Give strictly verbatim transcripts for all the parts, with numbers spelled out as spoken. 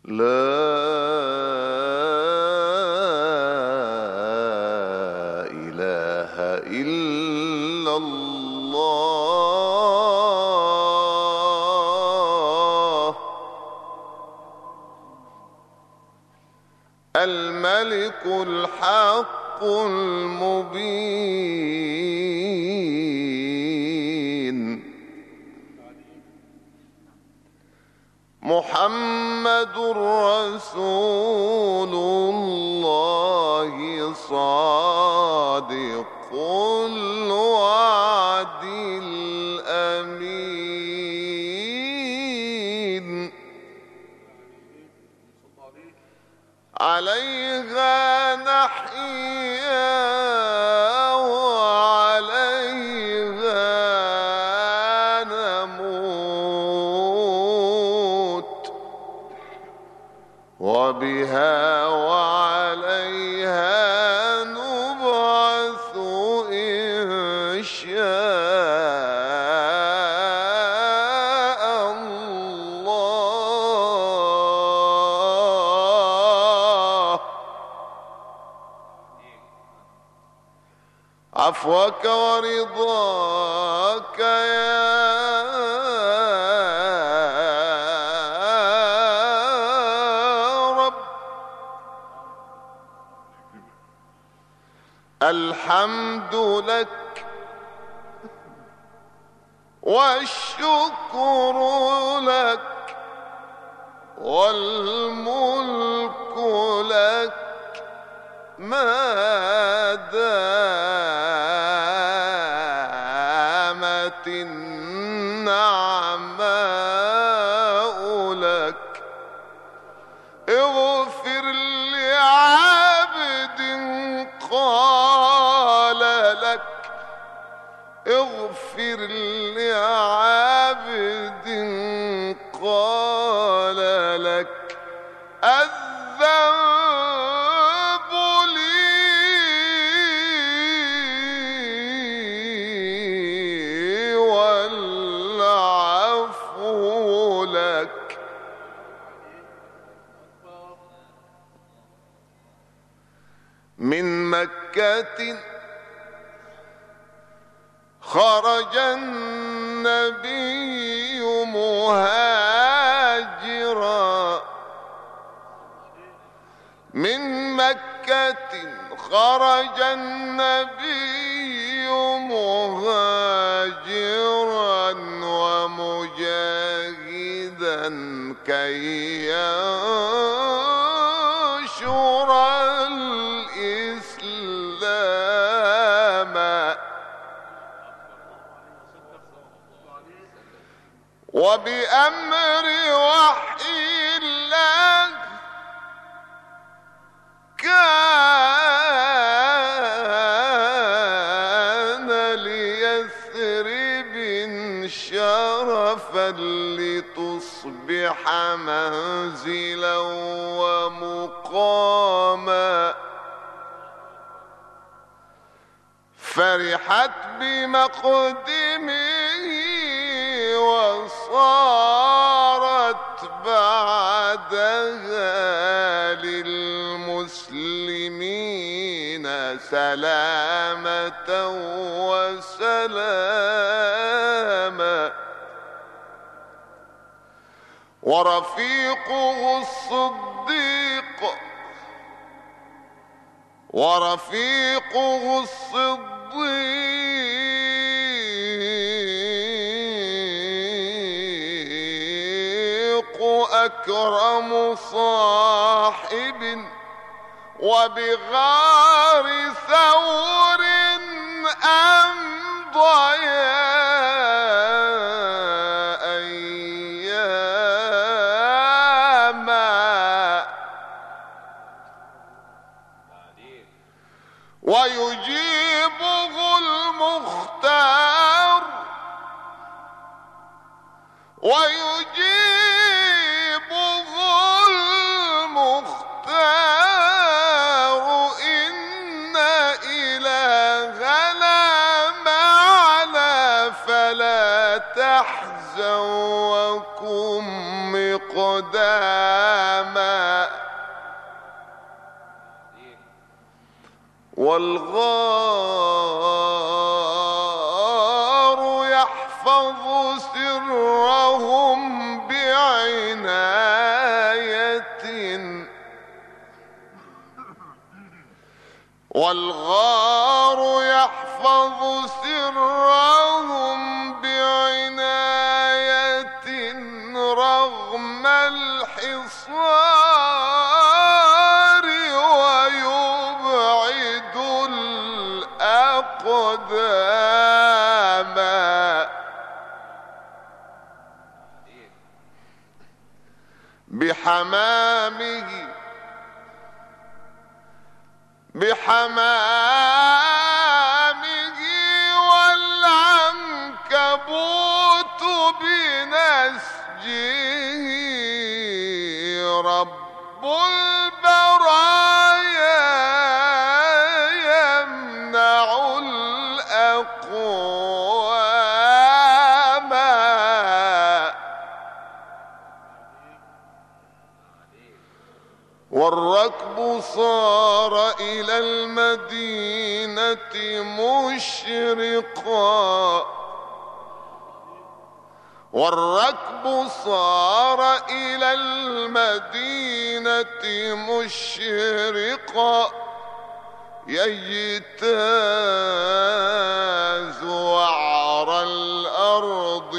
لا إله إلا الله الملك الحق المبين محمد رسول الله صادق الوعد الأمين عليها نحيا وعليها نموت وبها وعليها نبعث إن شاء الله عفوك ورضاك يا الحمد لك والشكر لك والملك لك ما دامت النعماء لك اغفر لعبد قال لك اغفر لعبد قال لك الذنب لي والعفو لك من مكة خرج النبي مهاجرا من مكة خرج النبي مهاجرا ومجاهدا كي ينشر الإسلام وبأمر وحي الله كان ليثرب شرفا لتصبح منزلا ومقاما فرحت بمقدمه وصارت بعدها للمسلمين سلامة وسلاما ورفيقه الصديق ورفيقه الصديق أكرم صاحب وبغار ثور أمضيا أياما ويجيبه المختار ويجيبه المختار إن إلهنا معنا فلا تحزن وكن مقداما والغار يحفظ سرهم بعناية والغار يحفظ سرهم بعناية رغم الحصار ويبعد الأقدام بحمامه بحمامه والعنكبوت بنسجه رب البرايا يمنع الأقوام والركب صار إلى المدينة مشرقا والركب صار إلى المدينة مشرقا يجتاز وعر الأرض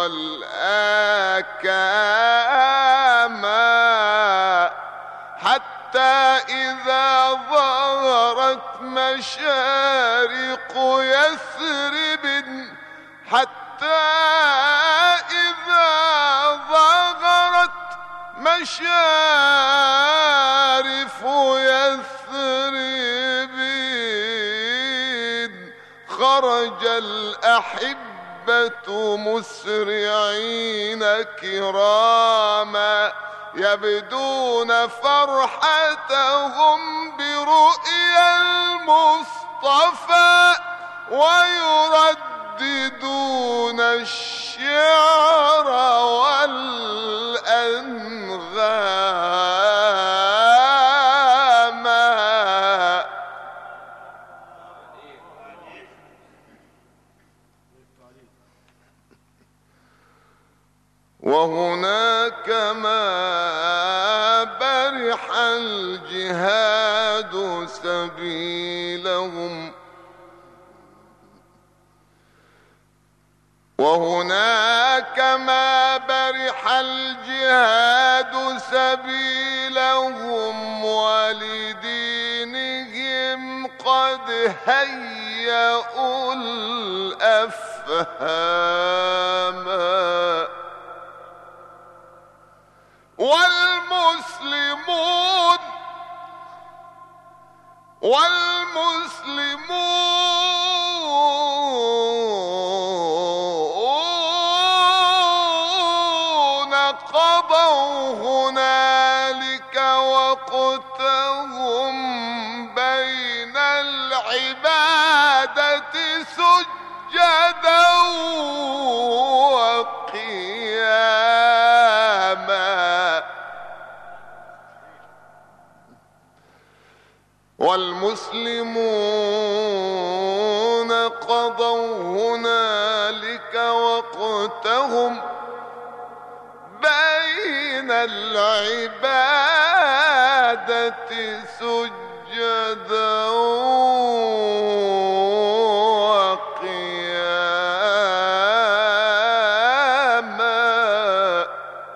والآكام حتى إذا ظهرت مشارق يثرب حتى إذا ظهرت مشارف يثرب خرج الأحبة مسرعين كراما يبدون فرحتهم برؤيا المصطفى ويرددون الشعر والأنغام وهناك ما برح الجهاد سبيلهم وهناك ما برح الجهاد سبيلهم ولدينهم قد هيئوا الأفهام والمسلمون والمسلمون قضوا هنالك وقتهم بين العبادة سجدا وقياما والمسلمون قضوا هنالك وقتهم بين العبادة سجدا وقياما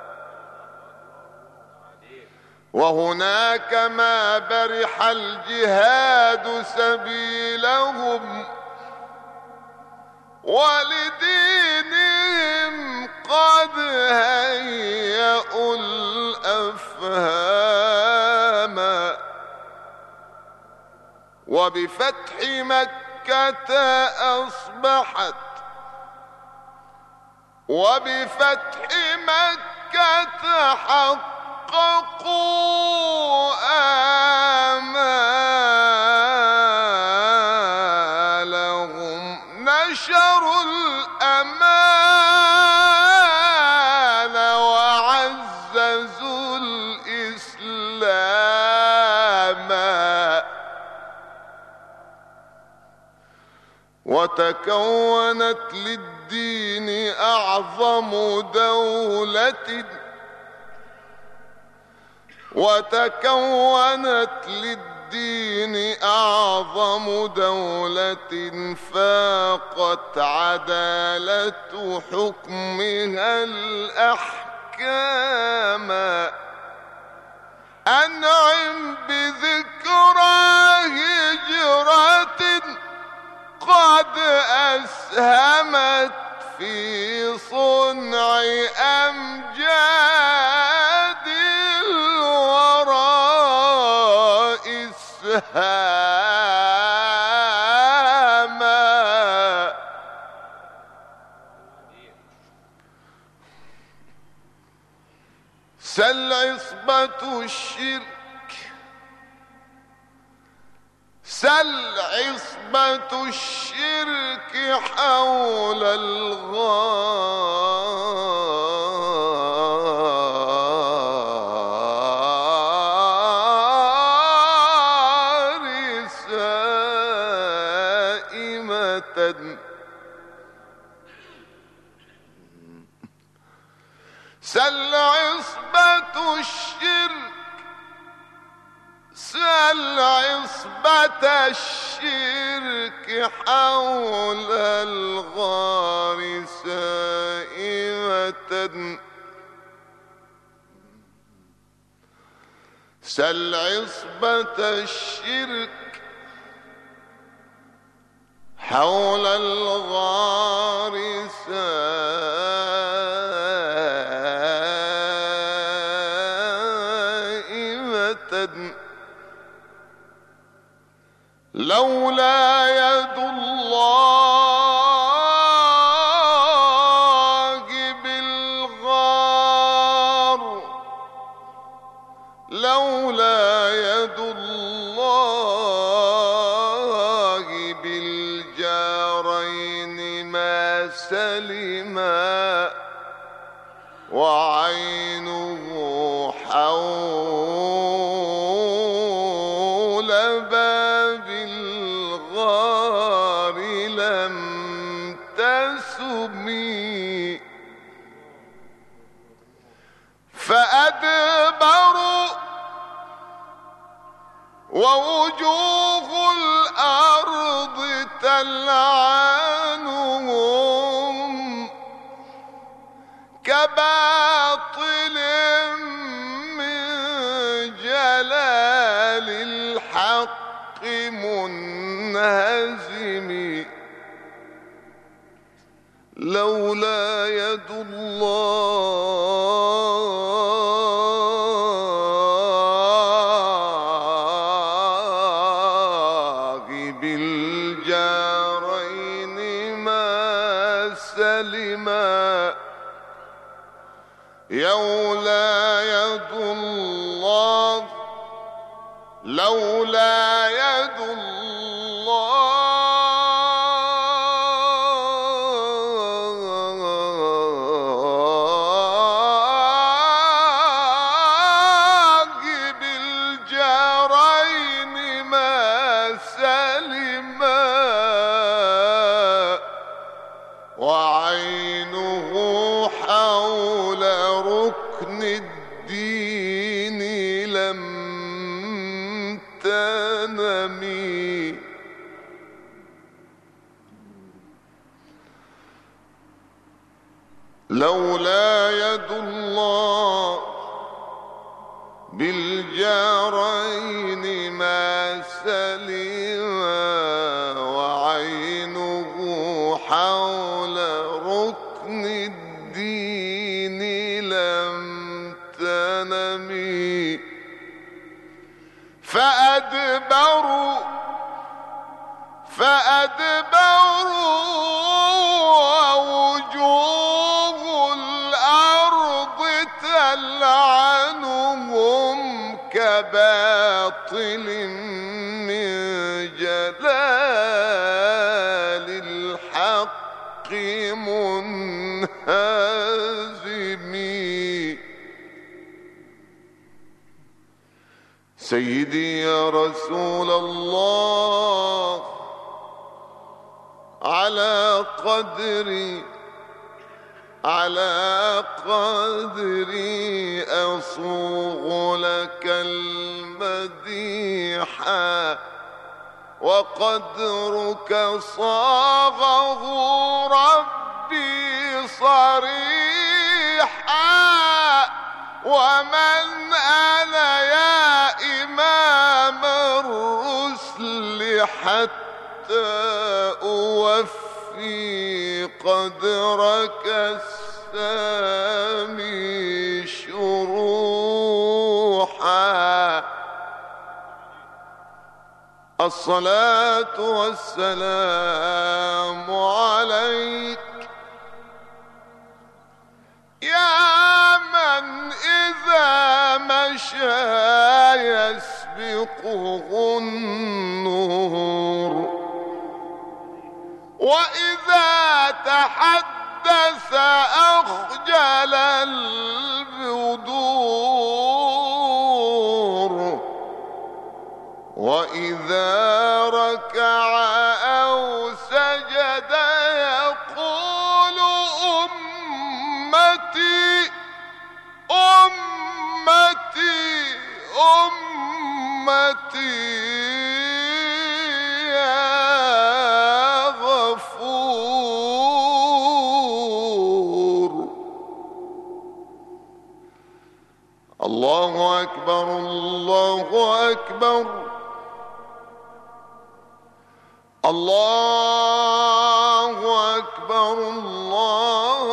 وهناك ما برح الجهاد سبيلهم ولدينهم قد هيئوا الأفهام وبفتح مكة أصبحت وبفتح مكة حققوا آمالهم نشروا الأمان وعز وتكونت للدين أعظم دولة وتكونت للدين أعظم دولة فاقت عدالة حكمها الأحكام. أنعم بذكرى هجرة قد أسهمت في صنع أمجاد الورى إسهاما. سل عصبة الشرك سل عصبة الشرك حول الغار سائمة. سل عصبة الشرك سل عصبة الشرك حول الغار سائمة. سل عصبة الشرك حول الغار سائمة. لولا يد الله بالغار لولا يد الله بالجارين ما سلما وعينه حول باب الغار لم تسمي. فأدبروا ووجوه الأرض تلعنهم كباطل من جلال الحق منهزم. لولا يد الله بالجارين ما سلما. يولا يد الله لولا يد الله بالجارين ما سلما وعينه حول ركن الدين لم تنمي. لولا يد الله بالجارين ما سلما وعينه حول ركن الدين لم تنمي. فأدبروا فأدبروا ووجوه الأرض تلعنهم كباطل من جلال الحق منهزم. سيدي يا رسول الله على قدري على قدري أصوغ لك المديح، وقدرك صاغه ربي صريحا. ومن أنا يا إمام الرسل حتى أوفي قدرك السامي شروحا. الصلاة والسلام عليك يا من إذا مشى يسبقه النور، وإذا تحدث أخجل البدور، وإذا ركع أو سجد يقول أمتي أمتي أمتي يا غفور. الله أكبر الله أكبر الله أكبر الله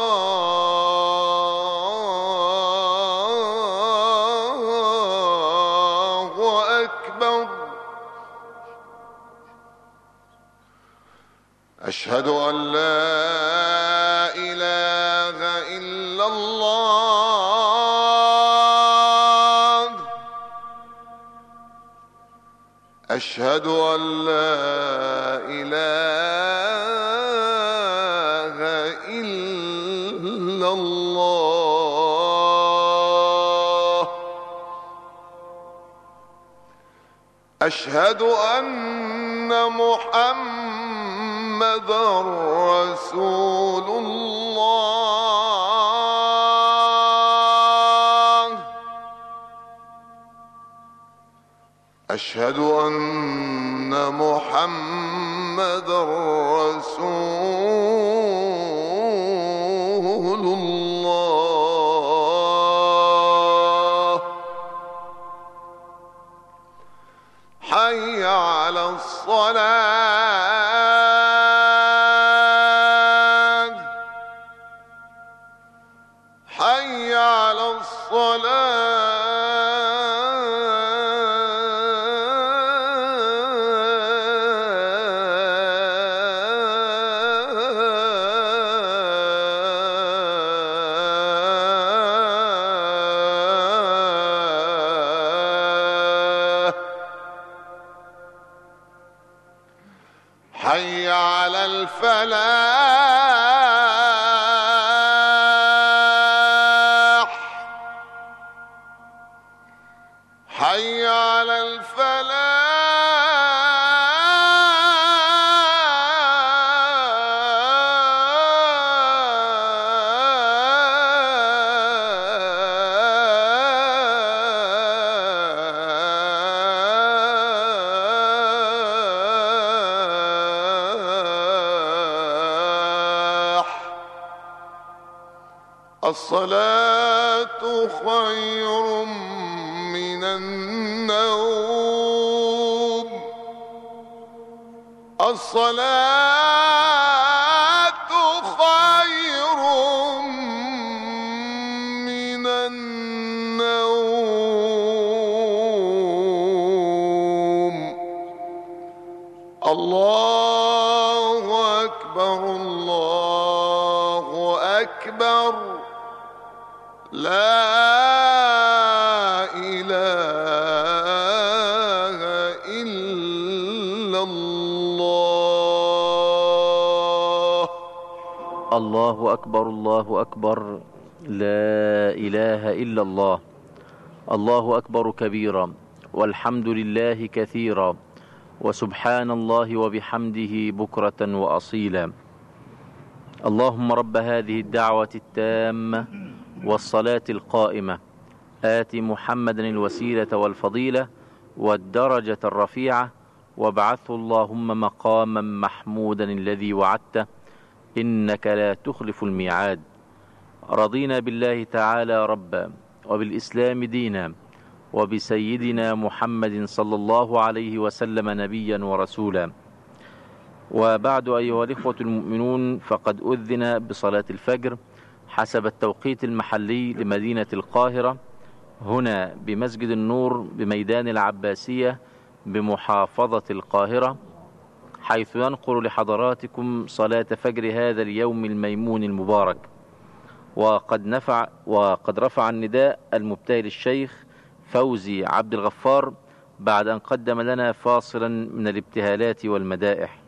أكبر. أشهد أن لا إله إلا الله. أشهد أن لا إله إلا الله. أشهد أن محمدًا رسول الله. أشهد أن محمدًا رسول الله. حي على الصلاة حي على الصلاة. حي على الفلاح حي على الفلاح. الصلاة خير من النوم. الصلاة خير من النوم. الله أكبر الله أكبر. لا إله إلا الله. الله أكبر الله أكبر. لا إله إلا الله. الله أكبر كبيرا، والحمد لله كثيرا، وسبحان الله وبحمده بكرة وأصيلا. اللهم رب هذه الدعوة التامة والصلاة القائمة آت محمدا الوسيلة والفضيلة والدرجة الرفيعة وابعثه اللهم مقاما محمودا الذي وعدته إنك لا تخلف الميعاد. رضينا بالله تعالى ربا وبالإسلام دينا وبسيدنا محمد صلى الله عليه وسلم نبيا ورسولا. وبعد أيها الإخوة المؤمنون، فقد أذن بصلاة الفجر حسب التوقيت المحلي لمدينة القاهرة هنا بمسجد النور بميدان العباسية بمحافظة القاهرة، حيث ينقل لحضراتكم صلاة فجر هذا اليوم الميمون المبارك. وقد نفع وقد رفع النداء المبتهل الشيخ فوزي عبد الغفار بعد أن قدم لنا فاصلا من الابتهالات والمدائح.